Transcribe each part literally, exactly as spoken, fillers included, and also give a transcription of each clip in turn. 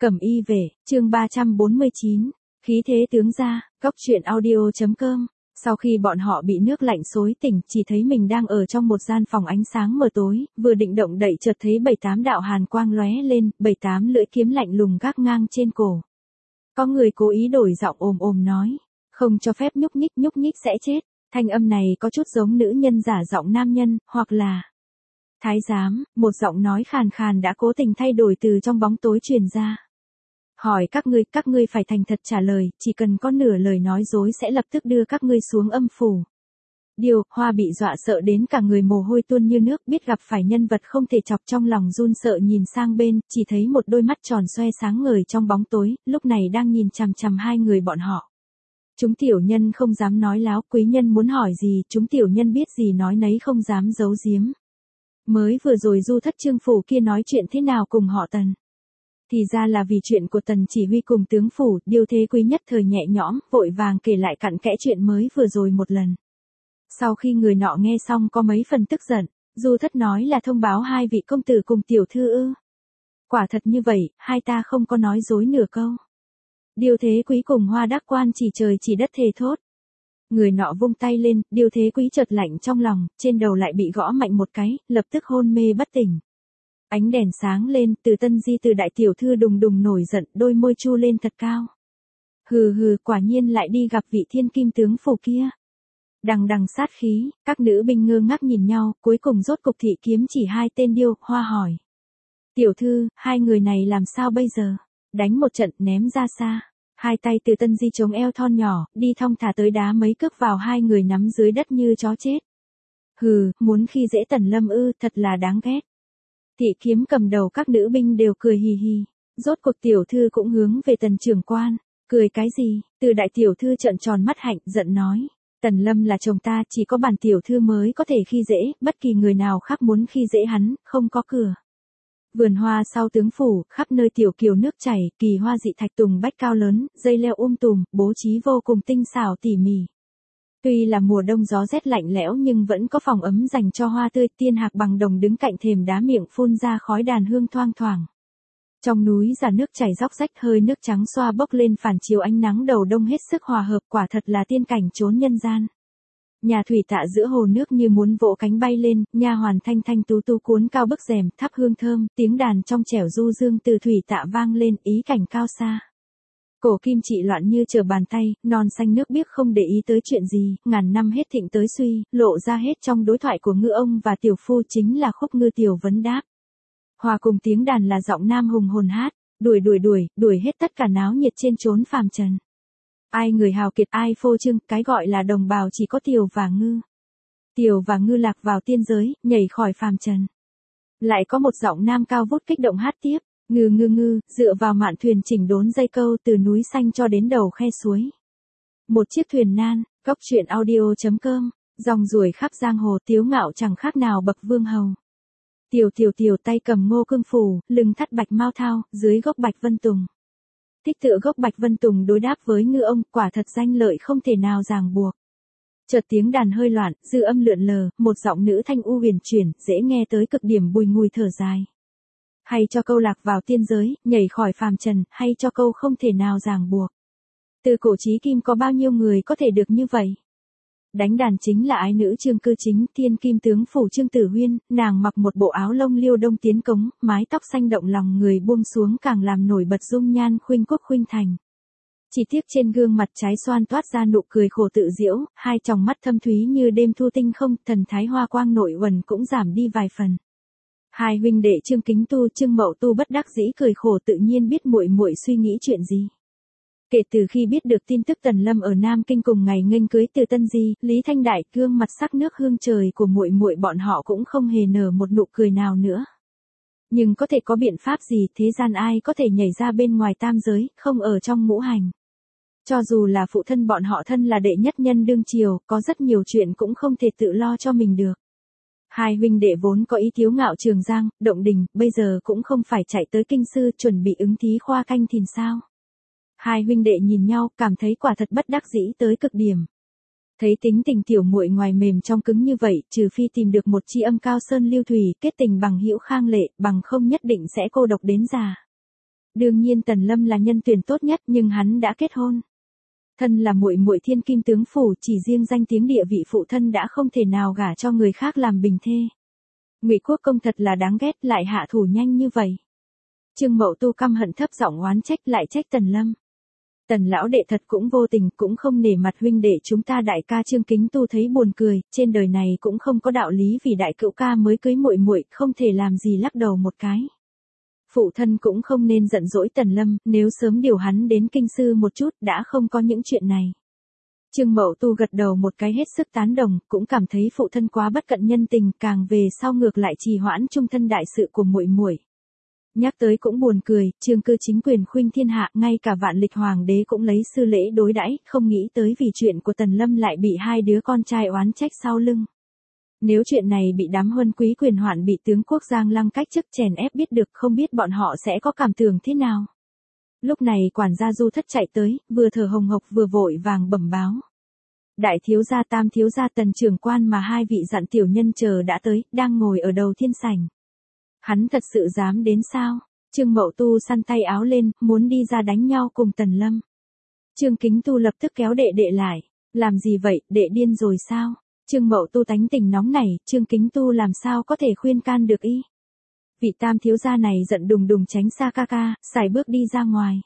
Cẩm y về, chương ba trăm bốn mươi chín, khí thế tướng ra, góc truyện audio.com. Sau khi bọn họ bị nước lạnh xối tỉnh, chỉ thấy mình đang ở trong một gian phòng ánh sáng mờ tối, vừa định động đậy chợt thấy bảy tám đạo hàn quang lóe lên, bảy tám lưỡi kiếm lạnh lùng gác ngang trên cổ. Có người cố ý đổi giọng ồm ồm nói, không cho phép nhúc nhích, nhúc nhích sẽ chết. Thanh âm này có chút giống nữ nhân giả giọng nam nhân, hoặc là thái giám, một giọng nói khàn khàn đã cố tình thay đổi từ trong bóng tối truyền ra. Hỏi các ngươi, các ngươi phải thành thật trả lời, chỉ cần có nửa lời nói dối sẽ lập tức đưa các ngươi xuống âm phủ. Điều, Hoa bị dọa sợ đến cả người mồ hôi tuôn như nước, biết gặp phải nhân vật không thể chọc, trong lòng run sợ nhìn sang bên, chỉ thấy một đôi mắt tròn xoe sáng ngời trong bóng tối, lúc này đang nhìn chằm chằm hai người bọn họ. Chúng tiểu nhân không dám nói láo, quý nhân muốn hỏi gì, chúng tiểu nhân biết gì nói nấy, không dám giấu giếm. Mới vừa rồi Du Thất Trương phủ kia nói chuyện thế nào cùng họ Tần? Thì ra là vì chuyện của Tần chỉ huy cùng tướng phủ. Điêu Thế Quý nhất thời nhẹ nhõm, vội vàng kể lại cặn kẽ chuyện mới vừa rồi một lần. Sau khi người nọ nghe xong có mấy phần tức giận, Du Thất nói là thông báo hai vị công tử cùng tiểu thư ư? Quả thật như vậy, hai ta không có nói dối nửa câu. Điêu Thế Quý cùng Hoa Đắc Quan chỉ trời chỉ đất thề thốt. Người nọ vung tay lên, Điêu Thế Quý chợt lạnh trong lòng, trên đầu lại bị gõ mạnh một cái, lập tức hôn mê bất tỉnh. Ánh đèn sáng lên, Từ Tân Di Từ đại tiểu thư đùng đùng nổi giận, đôi môi chu lên thật cao. Hừ hừ, quả nhiên lại đi gặp vị thiên kim tướng phủ kia. Đằng đằng sát khí, các nữ binh ngơ ngác nhìn nhau, cuối cùng rốt cục thị kiếm chỉ hai tên Điêu. Hoa hỏi. Tiểu thư, hai người này làm sao bây giờ? Đánh một trận, ném ra xa. Hai tay Từ Tân Di chống eo thon nhỏ, đi thong thả tới đá mấy cước vào hai người nắm dưới đất như chó chết. Hừ, muốn khi dễ Tần Lâm ư, thật là đáng ghét. Thị kiếm cầm đầu các nữ binh đều cười hì hì. Rốt cuộc tiểu thư cũng hướng về Tần trưởng quan. Cười cái gì? Từ đại tiểu thư trợn tròn mắt hạnh, giận nói. Tần Lâm là chồng ta, chỉ có bản tiểu thư mới có thể khi dễ, bất kỳ người nào khác muốn khi dễ hắn, không có cửa. Vườn hoa sau tướng phủ, khắp nơi tiểu kiều nước chảy, kỳ hoa dị thạch tùng bách cao lớn, dây leo um tùm, bố trí vô cùng tinh xảo tỉ mỉ. Tuy là mùa đông gió rét lạnh lẽo nhưng vẫn có phòng ấm dành cho hoa tươi. Tiên hạc bằng đồng đứng cạnh thềm đá, miệng phun ra khói đàn hương thoang thoảng. Trong núi giả nước chảy róc rách, hơi nước trắng xoa bốc lên phản chiếu ánh nắng đầu đông hết sức hòa hợp, quả thật là tiên cảnh chốn nhân gian. Nhà thủy tạ giữa hồ nước như muốn vỗ cánh bay lên, nha hoàn thanh thanh tú tú cuốn cao bức rèm, thắp hương thơm, tiếng đàn trong trẻo du dương từ thủy tạ vang lên, ý cảnh cao xa. Cổ kim trị loạn như trở bàn tay, non xanh nước biếc không để ý tới chuyện gì, ngàn năm hết thịnh tới suy, lộ ra hết trong đối thoại của ngư ông và tiểu phu, chính là khúc ngư tiểu vấn đáp. Hòa cùng tiếng đàn là giọng nam hùng hồn hát, đuổi đuổi đuổi, đuổi hết tất cả náo nhiệt trên chốn phàm trần. Ai người hào kiệt, ai phô trương, cái gọi là đồng bào chỉ có Tiểu và Ngư. Tiểu và Ngư lạc vào tiên giới, nhảy khỏi phàm trần. Lại có một giọng nam cao vút kích động hát tiếp, ngư ngư ngư, dựa vào mạn thuyền chỉnh đốn dây câu từ núi xanh cho đến đầu khe suối. Một chiếc thuyền nan, góc truyện audio.com, dòng ruổi khắp giang hồ, Tiếu Ngạo chẳng khác nào bậc vương hầu. Tiểu tiểu tiểu tay cầm ngô cương phủ, lưng thắt bạch mao thao, dưới gốc bạch vân tùng. Tích tựa gốc bạch vân tùng đối đáp với ngư ông, quả thật danh lợi không thể nào ràng buộc. Chợt tiếng đàn hơi loạn, dư âm lượn lờ, một giọng nữ thanh u huyền chuyển, dễ nghe tới cực điểm, bùi ngùi thở dài. Hay cho câu lạc vào tiên giới, nhảy khỏi phàm trần, hay cho câu không thể nào ràng buộc. Từ cổ chí kim có bao nhiêu người có thể được như vậy? Đánh đàn chính là ái nữ Trương Cư Chính, thiên kim tướng phủ Trương Tử Huyên, nàng mặc một bộ áo lông liêu đông tiến cống, mái tóc xanh động lòng người buông xuống càng làm nổi bật dung nhan khuynh quốc khuynh thành. Chỉ tiếc trên gương mặt trái xoan toát ra nụ cười khổ tự diễu, hai tròng mắt thâm thúy như đêm thu tinh không, thần thái hoa quang nội uẩn cũng giảm đi vài phần. Hai huynh đệ Trương Kính Tu, Trương Mậu Tu bất đắc dĩ cười khổ, tự nhiên biết muội muội suy nghĩ chuyện gì. Kể từ khi biết được tin tức Tần Lâm ở Nam Kinh cùng ngày nghênh cưới Từ Tân Di, Lý Thanh Đại, gương mặt sắc nước hương trời của muội muội bọn họ cũng không hề nở một nụ cười nào nữa. Nhưng có thể có biện pháp gì, thế gian ai có thể nhảy ra bên ngoài tam giới, không ở trong ngũ hành. Cho dù là phụ thân bọn họ thân là đệ nhất nhân đương triều, có rất nhiều chuyện cũng không thể tự lo cho mình được. Hai huynh đệ vốn có ý Tiếu Ngạo Trường Giang, Động Đình, bây giờ cũng không phải chạy tới kinh sư chuẩn bị ứng thí khoa canh thìn sao. Hai huynh đệ nhìn nhau, cảm thấy quả thật bất đắc dĩ tới cực điểm. Thấy tính tình tiểu muội ngoài mềm trong cứng như vậy, trừ phi tìm được một tri âm cao sơn lưu thủy, kết tình bằng hữu khang lệ, bằng không nhất định sẽ cô độc đến già. Đương nhiên Tần Lâm là nhân tuyển tốt nhất, nhưng hắn đã kết hôn. Thân là muội muội thiên kim tướng phủ, chỉ riêng danh tiếng địa vị phụ thân đã không thể nào gả cho người khác làm bình thê. Ngụy Quốc công thật là đáng ghét, lại hạ thủ nhanh như vậy. Trương Mậu Tu căm hận thấp giọng oán trách, lại trách Tần Lâm. Tần lão đệ thật cũng vô tình, cũng không nể mặt huynh đệ chúng ta. Đại ca Trương Kính Tu thấy buồn cười, trên đời này cũng không có đạo lý vì đại cữu ca mới cưới muội muội, không thể làm gì lắc đầu một cái. Phụ thân cũng không nên giận dỗi Tần Lâm, nếu sớm điều hắn đến kinh sư một chút, đã không có những chuyện này. Trương Mậu Tu gật đầu một cái hết sức tán đồng, cũng cảm thấy phụ thân quá bất cận nhân tình, càng về sau ngược lại trì hoãn trung thân đại sự của muội muội. Nhắc tới cũng buồn cười, Trương Cư chính quyền khuynh thiên hạ, ngay cả Vạn Lịch hoàng đế cũng lấy sư lễ đối đãi, không nghĩ tới vì chuyện của Tần Lâm lại bị hai đứa con trai oán trách sau lưng. Nếu chuyện này bị đám huân quý quyền hoạn bị tướng quốc Giang Lăng cách chức chèn ép biết được, không biết bọn họ sẽ có cảm tưởng thế nào. Lúc này quản gia Du Thất chạy tới, vừa thở hồng hộc vừa vội vàng bẩm báo. Đại thiếu gia tam thiếu gia Tần trưởng quan mà hai vị dặn tiểu nhân chờ đã tới, đang ngồi ở đầu thiên sảnh. Hắn thật sự dám đến sao? Trương Mậu Tu săn tay áo lên, muốn đi ra đánh nhau cùng Tần Lâm. Trương Kính Tu lập tức kéo đệ đệ lại. Làm gì vậy, đệ điên rồi sao? Trương Mậu Tu tánh tình nóng nảy, Trương Kính Tu làm sao có thể khuyên can được y. Vị tam thiếu gia này giận đùng đùng tránh xa ca ca, xài bước đi ra ngoài.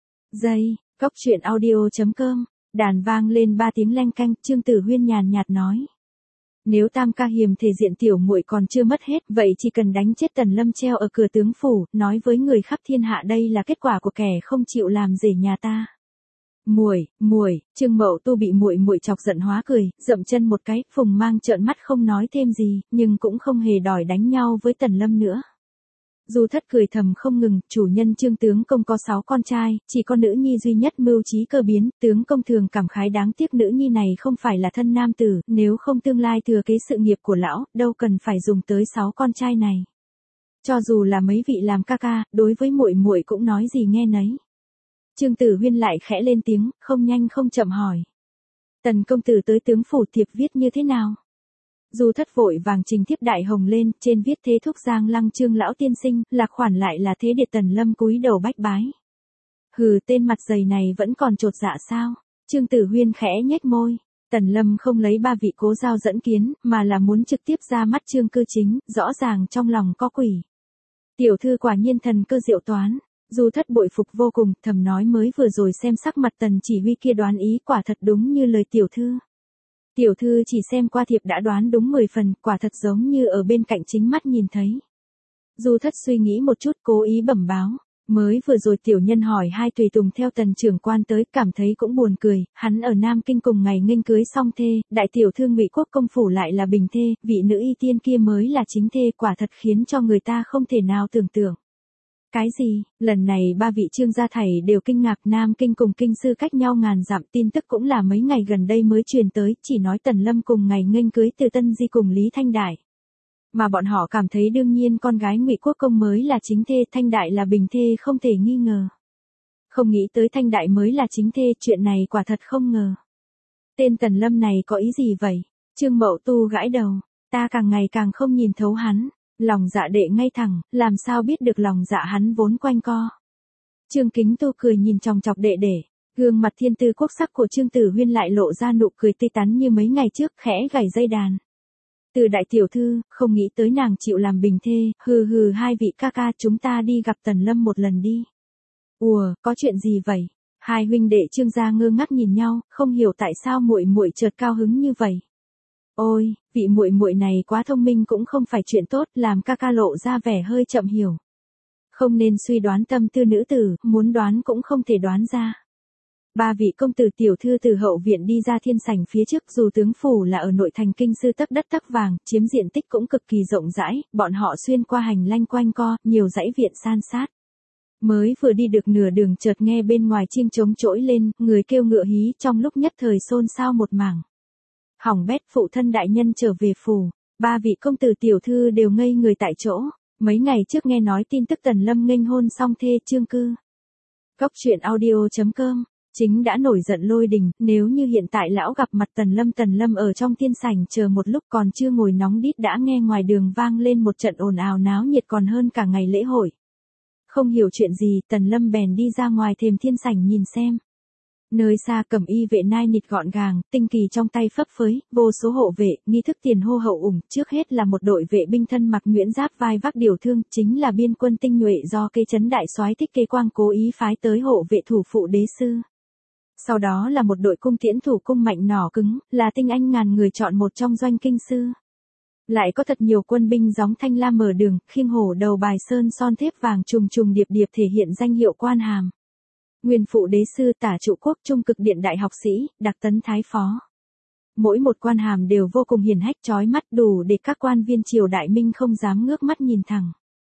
Giây, cốc truyện audio chấm com, đàn vang lên ba tiếng leng canh, Trương Tử Huyên nhàn nhạt nói. Nếu tam ca hiềm thể diện tiểu muội còn chưa mất hết, vậy chỉ cần đánh chết Tần Lâm treo ở cửa tướng phủ, nói với người khắp thiên hạ đây là kết quả của kẻ không chịu làm rể nhà ta. Muội, muội, Trương Mậu Tu bị muội muội chọc giận hóa cười, dậm chân một cái, Phùng Mang trợn mắt không nói thêm gì, nhưng cũng không hề đòi đánh nhau với Tần Lâm nữa. Du Thất cười thầm không ngừng, chủ nhân Trương tướng công có sáu con trai, chỉ có nữ nhi duy nhất mưu trí cơ biến, tướng công thường cảm khái đáng tiếc nữ nhi này không phải là thân nam tử, nếu không tương lai thừa kế sự nghiệp của lão, đâu cần phải dùng tới sáu con trai này. Cho dù là mấy vị làm ca ca, đối với muội muội cũng nói gì nghe nấy. Trương Tử Huyên lại khẽ lên tiếng, không nhanh không chậm hỏi. Tần công tử tới tướng phủ thiệp viết như thế nào? Du Thất vội vàng trình thiếp đại hồng lên, trên viết thế thúc Giang Lăng Trương lão tiên sinh, lạc khoản lại là thế điệt. Tần Lâm cúi đầu bách bái. Hừ, tên mặt dày này vẫn còn chột dạ sao? Trương Tử Huyên khẽ nhếch môi. Tần Lâm không lấy ba vị cố giao dẫn kiến, mà là muốn trực tiếp ra mắt Trương Cư Chính, rõ ràng trong lòng có quỷ. Tiểu thư quả nhiên thần cơ diệu toán. Du Thất bội phục vô cùng, thầm nói mới vừa rồi xem sắc mặt Tần chỉ huy kia đoán ý quả thật đúng như lời tiểu thư. Tiểu thư chỉ xem qua thiệp đã đoán đúng mười phần, quả thật giống như ở bên cạnh chính mắt nhìn thấy. Du Thất suy nghĩ một chút cố ý bẩm báo. Mới vừa rồi tiểu nhân hỏi hai tùy tùng theo Tần trưởng quan tới, cảm thấy cũng buồn cười, hắn ở Nam Kinh cùng ngày nghênh cưới xong thê, đại tiểu thư Ngụy Quốc công phủ lại là bình thê, vị nữ y tiên kia mới là chính thê, quả thật khiến cho người ta không thể nào tưởng tượng. Cái gì? Lần này ba vị Trương gia thầy đều kinh ngạc. Nam Kinh cùng kinh sư cách nhau ngàn dặm, tin tức cũng là mấy ngày gần đây mới truyền tới, chỉ nói Tần Lâm cùng ngày nghênh cưới Từ Tân Di cùng Lý Thanh Đại. Mà bọn họ cảm thấy đương nhiên con gái Ngụy Quốc công mới là chính thê, Thanh Đại là bình thê không thể nghi ngờ. Không nghĩ tới Thanh Đại mới là chính thê, chuyện này quả thật không ngờ. Tên Tần Lâm này có ý gì vậy? Trương Mậu Tu gãi đầu, ta càng ngày càng không nhìn thấu hắn. Lòng dạ đệ ngay thẳng, làm sao biết được lòng dạ hắn vốn quanh co. Trương Kính Tu cười nhìn chòng chọc đệ đệ, gương mặt thiên tư quốc sắc của Trương Tử Huyên lại lộ ra nụ cười tươi tắn như mấy ngày trước, khẽ gảy dây đàn. Từ đại tiểu thư, không nghĩ tới nàng chịu làm bình thê, hừ hừ hai vị ca ca chúng ta đi gặp Tần Lâm một lần đi. Ùa, có chuyện gì vậy? Hai huynh đệ Trương gia ngơ ngác nhìn nhau, không hiểu tại sao muội muội chợt cao hứng như vậy. Ôi, vị muội muội này quá thông minh cũng không phải chuyện tốt, làm ca ca lộ ra vẻ hơi chậm hiểu. Không nên suy đoán tâm tư nữ tử, muốn đoán cũng không thể đoán ra. Ba vị công tử tiểu thư từ hậu viện đi ra thiên sảnh phía trước, dù tướng phủ là ở nội thành kinh sư tấc đất tấc vàng, chiếm diện tích cũng cực kỳ rộng rãi, bọn họ xuyên qua hành lang quanh co, nhiều dãy viện san sát. Mới vừa đi được nửa đường chợt nghe bên ngoài chiêng trống trỗi lên, người kêu ngựa hí, trong lúc nhất thời xôn xao một mảng. Hỏng bét, phụ thân đại nhân trở về phủ, ba vị công tử tiểu thư đều ngây người tại chỗ, mấy ngày trước nghe nói tin tức Tần Lâm nghênh hôn xong thê Trương Cư. Cốc truyện audio chấm com, chính đã nổi giận lôi đình, nếu như hiện tại lão gặp mặt Tần Lâm Tần Lâm ở trong thiên sảnh chờ một lúc còn chưa ngồi nóng đít đã nghe ngoài đường vang lên một trận ồn ào náo nhiệt còn hơn cả ngày lễ hội. Không hiểu chuyện gì, Tần Lâm bèn đi ra ngoài thềm thiên sảnh nhìn xem. Nơi xa cẩm y vệ nai nịt gọn gàng, tinh kỳ trong tay phấp phới, vô số hộ vệ, nghi thức tiền hô hậu ủng, trước hết là một đội vệ binh thân mặc nhuyễn giáp vai vác điều thương, chính là biên quân tinh nhuệ do Kê Chấn đại soái Thích Kê Quang cố ý phái tới hộ vệ thủ phụ đế sư. Sau đó là một đội cung tiễn thủ cung mạnh nỏ cứng, là tinh anh ngàn người chọn một trong doanh kinh sư. Lại có thật nhiều quân binh gióng thanh lam mở đường, khiêng hổ đầu bài sơn son thép vàng trùng trùng điệp điệp thể hiện danh hiệu quan hàm. Nguyên phụ đế sư tả trụ quốc trung cực điện đại học sĩ, đặc tấn thái phó. Mỗi một quan hàm đều vô cùng hiển hách chói mắt đủ để các quan viên triều đại minh không dám ngước mắt nhìn thẳng.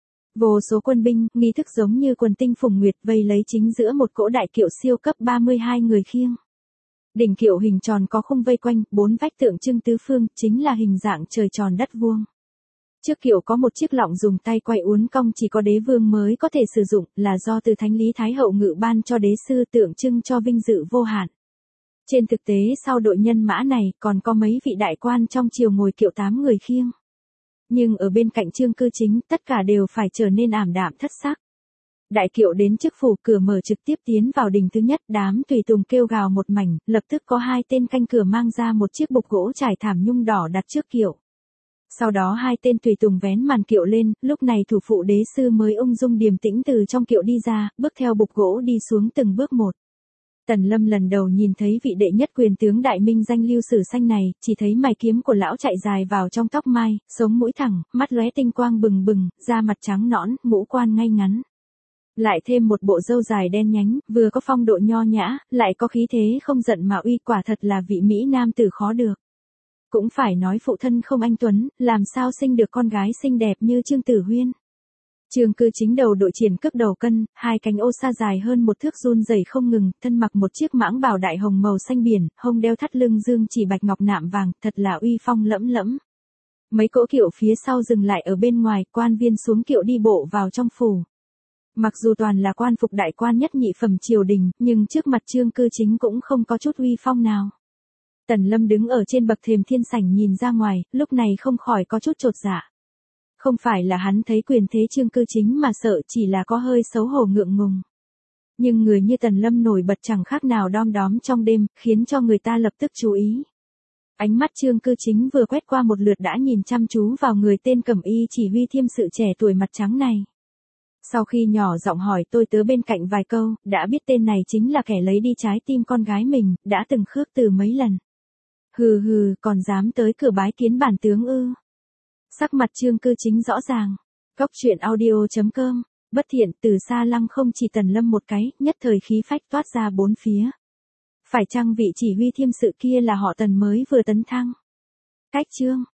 Vô số quân binh, nghi thức giống như quần tinh phùng nguyệt vây lấy chính giữa một cỗ đại kiệu siêu cấp ba mươi hai người khiêng. Đỉnh kiệu hình tròn có khung vây quanh, bốn vách tượng trưng tứ phương, chính là hình dạng trời tròn đất vuông. Trước kiệu có một chiếc lọng dùng tay quay uốn cong chỉ có đế vương mới có thể sử dụng, là do từ Thánh Lý Thái Hậu ngự ban cho đế sư tượng trưng cho vinh dự vô hạn. Trên thực tế sau đội nhân mã này còn có mấy vị đại quan trong triều ngồi kiệu tám người khiêng. Nhưng ở bên cạnh Chương Cư Chính tất cả đều phải trở nên ảm đạm thất sắc. Đại kiệu đến trước phủ cửa mở trực tiếp tiến vào đình thứ nhất, đám tùy tùng kêu gào một mảnh, lập tức có hai tên canh cửa mang ra một chiếc bục gỗ trải thảm nhung đỏ đặt trước kiệu. Sau đó hai tên tùy tùng vén màn kiệu lên, lúc này thủ phụ đế sư mới ung dung điềm tĩnh từ trong kiệu đi ra, bước theo bục gỗ đi xuống từng bước một. Tần Lâm lần đầu nhìn thấy vị đệ nhất quyền tướng đại minh danh lưu sử xanh này, chỉ thấy mày kiếm của lão chạy dài vào trong tóc mai, sống mũi thẳng, mắt lóe tinh quang bừng bừng, da mặt trắng nõn, ngũ quan ngay ngắn. Lại thêm một bộ râu dài đen nhánh, vừa có phong độ nho nhã, lại có khí thế không giận mà uy, quả thật là vị mỹ nam tử khó được. Cũng phải nói phụ thân không anh tuấn, làm sao sinh được con gái xinh đẹp như Trương Tử Huyên. Chương Cư Chính đầu đội triển cước đầu cân, hai cánh ô sa dài hơn một thước run rẩy không ngừng, thân mặc một chiếc mãng bào đại hồng màu xanh biển, hông đeo thắt lưng dương chỉ bạch ngọc nạm vàng, thật là uy phong lẫm lẫm. Mấy cỗ kiệu phía sau dừng lại ở bên ngoài, quan viên xuống kiệu đi bộ vào trong phủ. Mặc dù toàn là quan phục đại quan nhất nhị phẩm triều đình, nhưng trước mặt Chương Cư Chính cũng không có chút uy phong nào. Tần Lâm đứng ở trên bậc thềm thiên sảnh nhìn ra ngoài, lúc này không khỏi có chút chột dạ. Không phải là hắn thấy quyền thế Chương Cư Chính mà sợ, chỉ là có hơi xấu hổ ngượng ngùng. Nhưng người như Tần Lâm nổi bật chẳng khác nào đom đóm trong đêm, khiến cho người ta lập tức chú ý. Ánh mắt Chương Cư Chính vừa quét qua một lượt đã nhìn chăm chú vào người tên cẩm y chỉ huy thiêm sự trẻ tuổi mặt trắng này. Sau khi nhỏ giọng hỏi tôi tớ bên cạnh vài câu, đã biết tên này chính là kẻ lấy đi trái tim con gái mình, đã từng khước từ mấy lần. Hừ hừ, còn dám tới cửa bái kiến bản tướng ư? Sắc mặt Chương Cư Chính rõ ràng. Góc truyện audio chấm com. Bất thiện, từ xa lăng không chỉ Tần Lâm một cái, nhất thời khí phách toát ra bốn phía. Phải chăng vị chỉ huy thiêm sự kia là họ Tần mới vừa tấn thăng? Cách Chương